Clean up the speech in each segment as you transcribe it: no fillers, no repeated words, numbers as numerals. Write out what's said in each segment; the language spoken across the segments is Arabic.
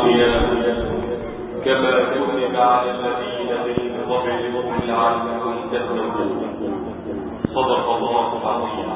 الصيام كما كتب على الذين من قبلكم لعلكم تتقون. صدق الله العظيم.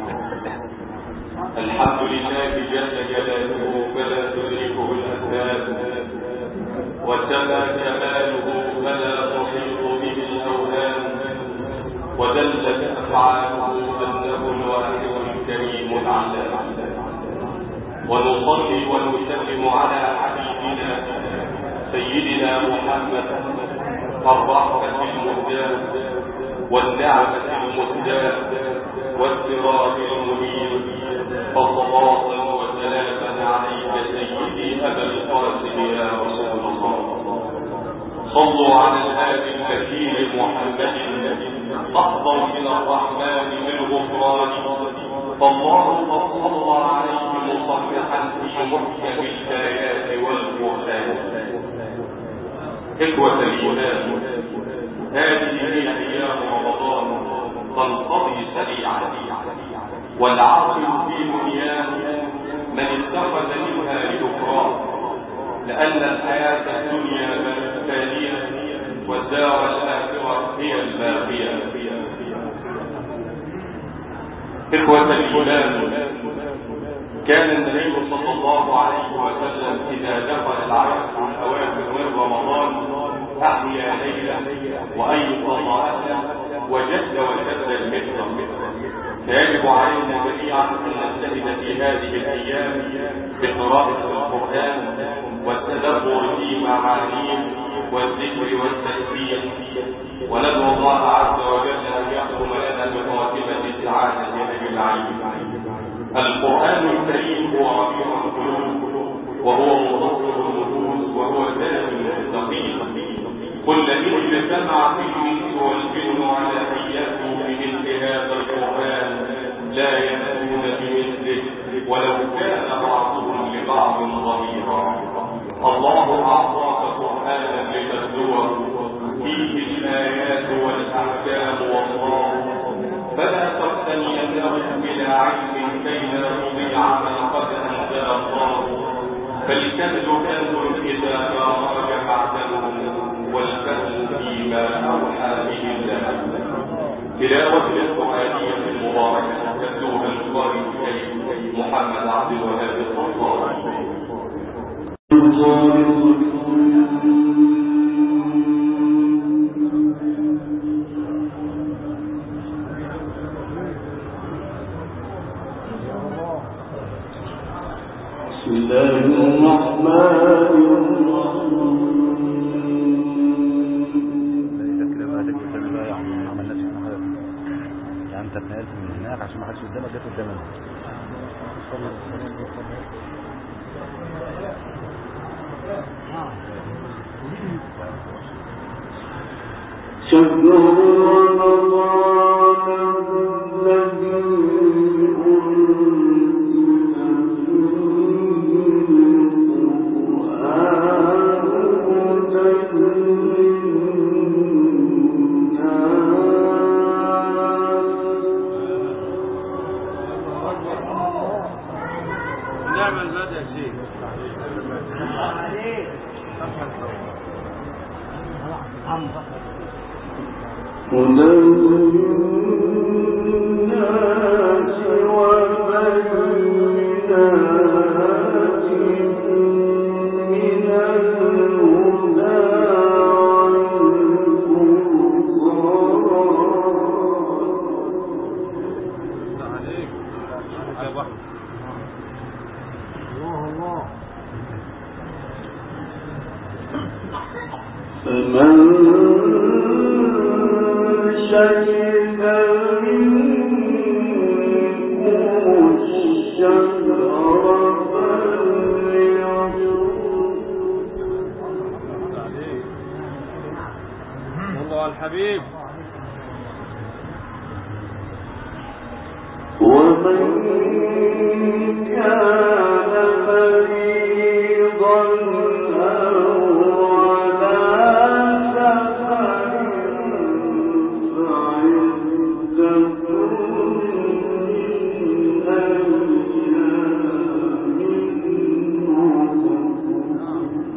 الحمد لله جل جلاله فلا تدركه الأسباب، وسما كماله فلا تحيط به الأوهام، ودلت أفعاله أنه الواحد الكريم العلام. ونصلي ونسلم على حبيبنا سيدنا محمد الرحمة المهداة والنعمة المهداة والسراج المنير، فصلاة وسلاما عليك سيدي أبا القاسم يا رسول الله. صلوا على الهادي البشير محمد أفضل من الرحمن بالغفران، فالله قد صلى عليه مصححا في محكم الآيات والقرآن. إخوة الإيمان، هذه هي أيام رمضان تنقضي سريعا، والعاقل في دنياه من اتخذ منها لأخرى، لأن الحياة الدنيا فانية والدار الآخرة هي الباقية. إخوة الإيمان، كان النبي صلى الله عليه وسلم إذا دخل العشر الأواخر من رمضان أحيا ليلة وأيقظ أهله وجد المثل. فيجب علينا جميعا أن نجتهد في هذه الأيام بقراءة القرآن والتدبر في معانيه والذكر والتسبيح، وندعو الله عز وجل أن يحكم لنا بخاتمة السعادة أجمعين. القرآن الكريم هو ربيع القلوب، وهو مطهر النفوس، وهو سلام المتقين. قل إن اجتمع به الإنس والجن على أن يأتوا بمثل هذا القرآن لا يأتون بمثله ولو كان بعضهم لبعض ظهيرا. الله أعطاك قرآنا لتتلوه فيه الآيات والأحكام والله، فلا ترتنينه بلا علم كي لا تضيع ما قد أنزل الله. فالكنز كنز إذا ما خرج معدنه، والفهم فيما أوحى به الله. تلاوة القرآنية المباركة تتلوها القارئ الكريم محمد عبد الوهاب الطنطاوي. بسم الله الرحمن الرحيم. انت اتنقلت من هناك عشان ما حدش قدامك، جت قدامك. شهر رمضان الذي الحبيب ومن كان مريضا أو على سفر فعدة من أيام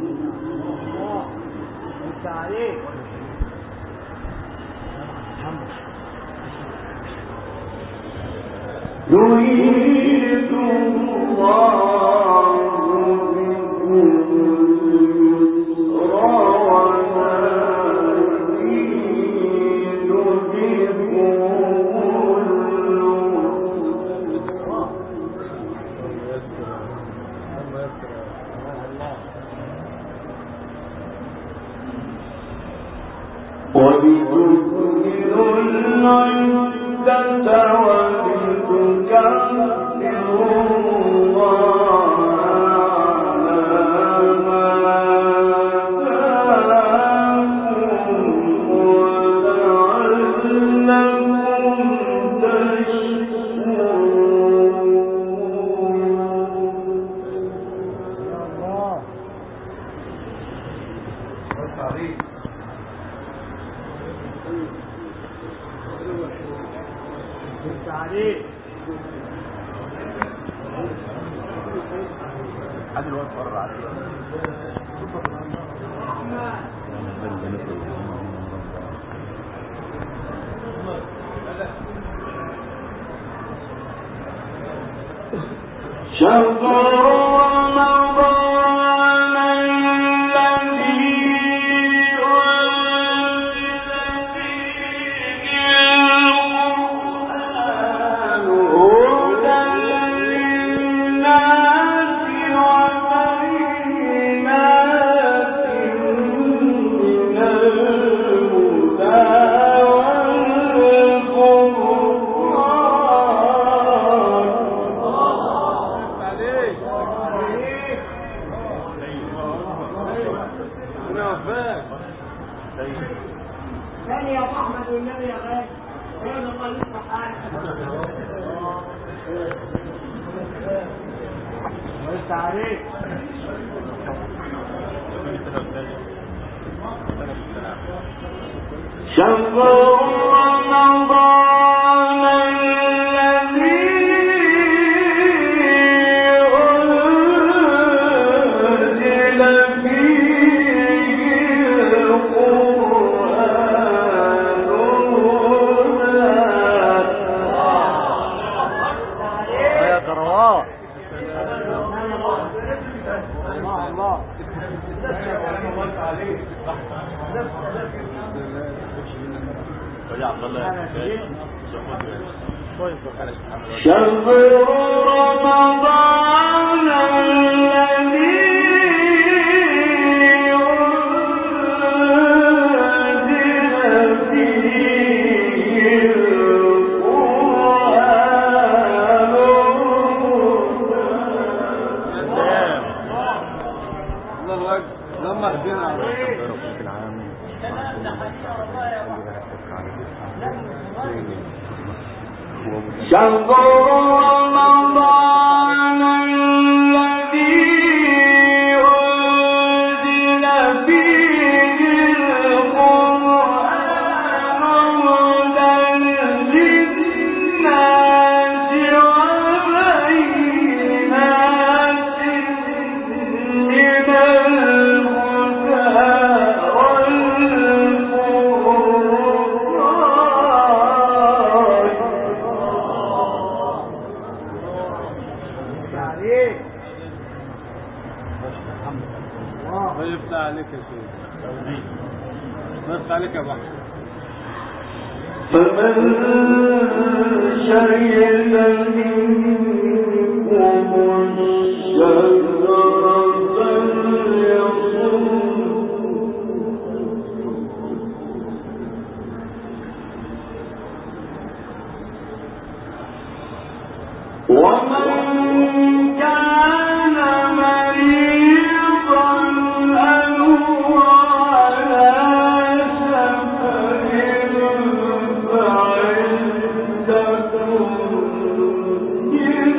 Yeah.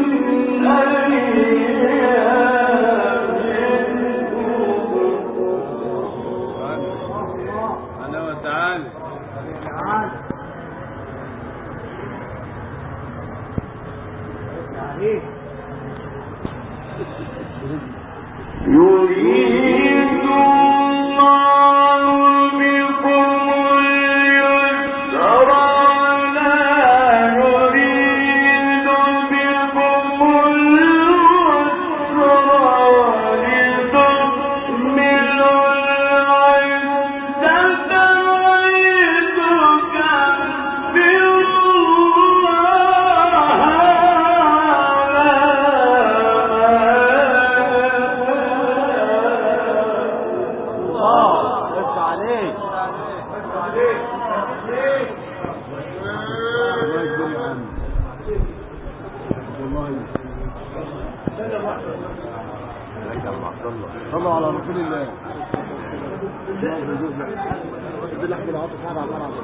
على رسول الله. دي لحم العاطف صعب على الملعب.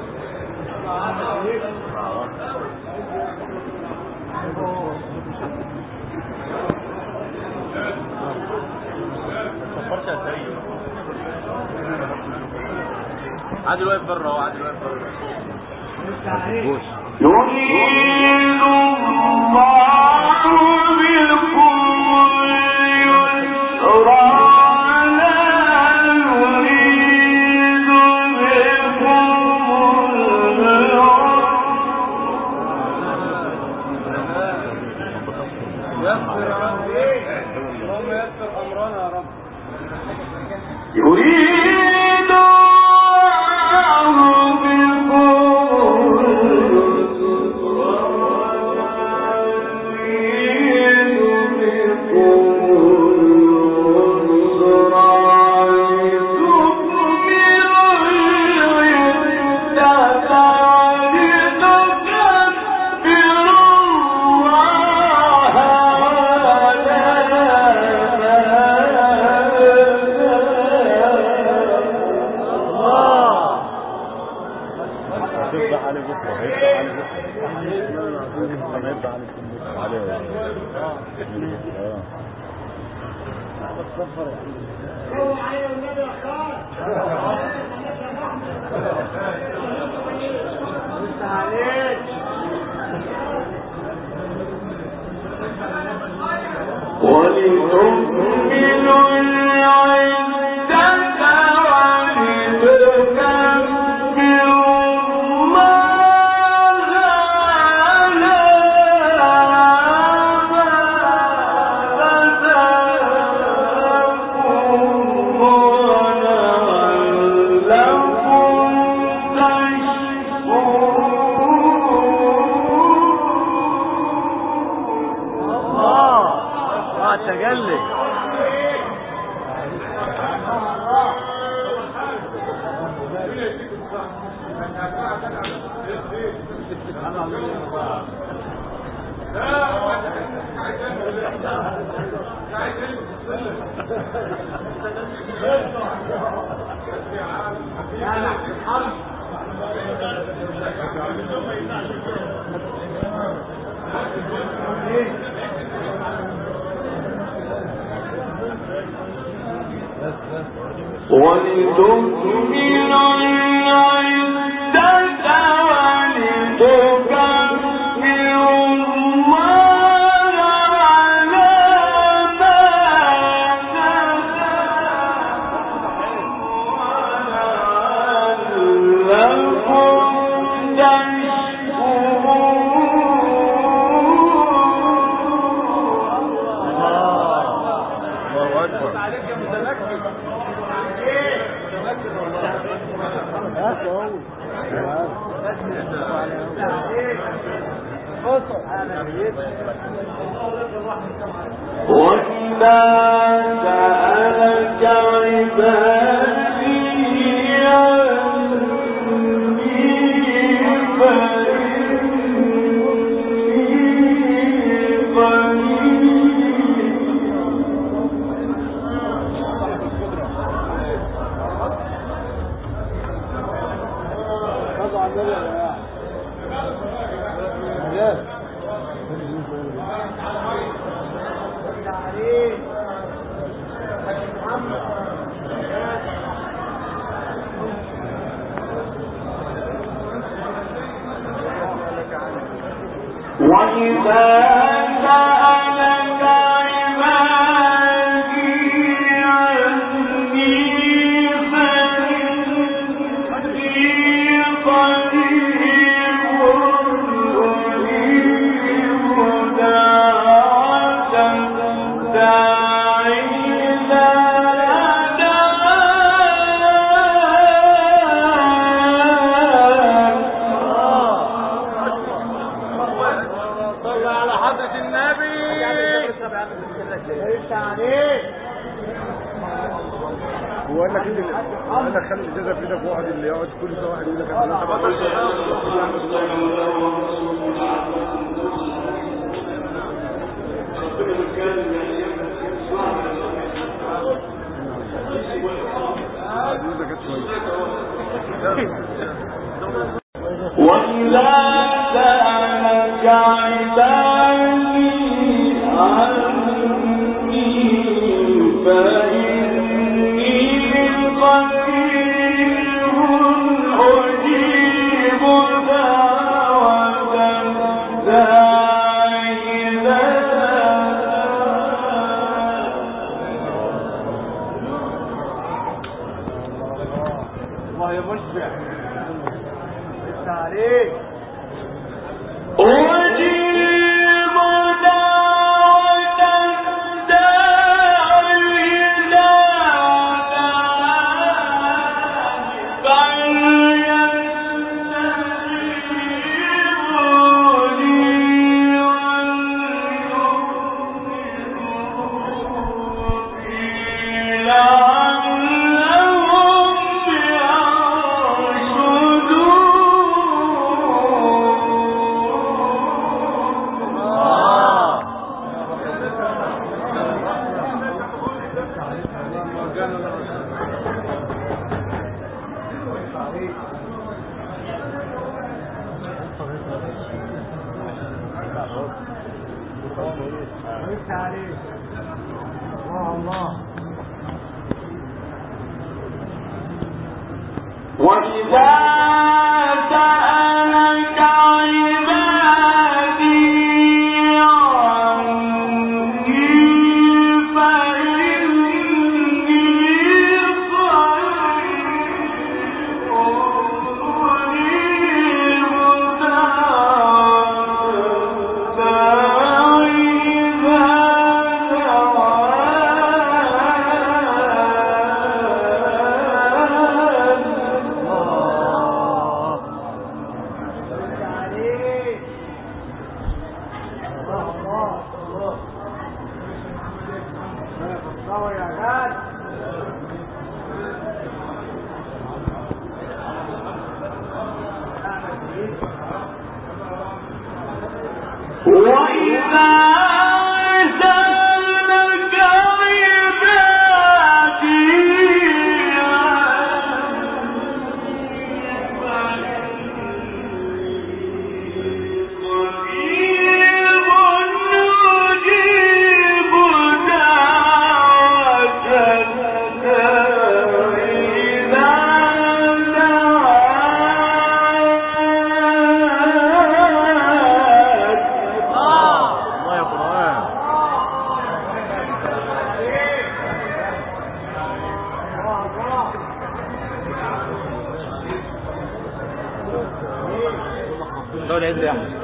صفرت يا سيد. عادل واقف بره اهو، عادل واقف بره. يريد الله بكم اليسر ولا يريد بكم يسر يا رب، اللهم يسر امرنا يا رب. يريد ولتكملوا العدة ولتكبروا ما على ما هداكم ولعلكم تجلي ولتكملوا العدة ولتكبروا الله على ما هداكم وإذا سألك عبادي عني فإني وإذا سألك عبادي عني فإني قريب أجيب دعوة الداع إذا هو قال لك خلي الازازه في ايدك واحد اللي يقعد كل شويه واحد يقول لك انا وإذا سألك عبادي عني فإني قريب أجيب دعوة الداعي إذا الله يمشي عليك أجيب دعوة الداعي إذا دعاني فليستجيبوا لي وليؤمنوا بي لعلهم وإذا سألك عبادي عني فإني قريب أجيب دعوة الداعي إذا وإذا سألك عبادي قريب أجيب دعوة الداعي إذا دول عز يا احمد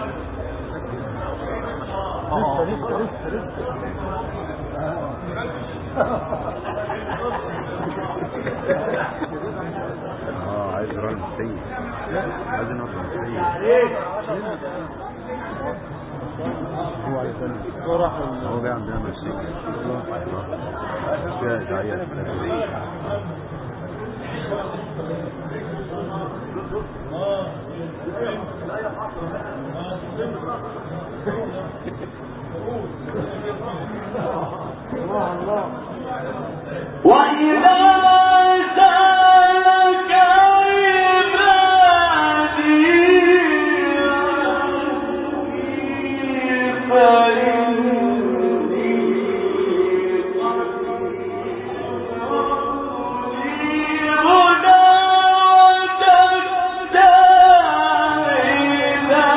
عايز رجل سيء عايز نصر سيء هو جاي عندنا مسيء جاي دعية وإذا سألك عبادي فإني أجيب دعوة الداعي إذا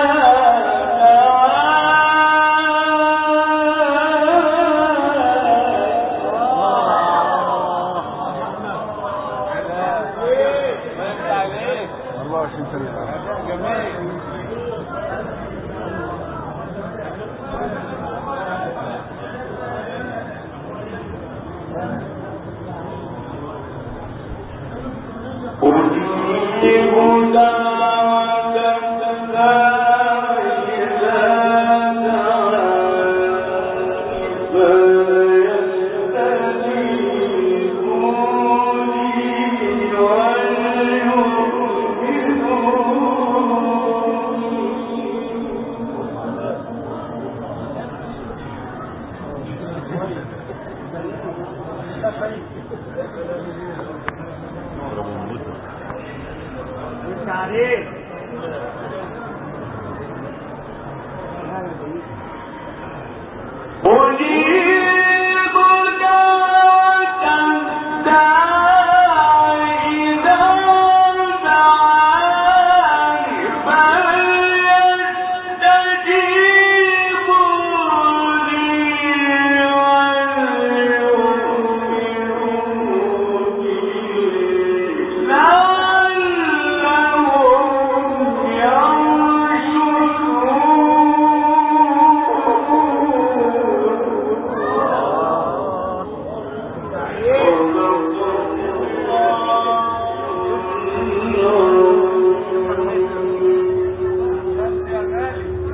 أجيب دعوة الداعي إذا دعاني فليستجيبوا لي وليؤمنوا بي عليك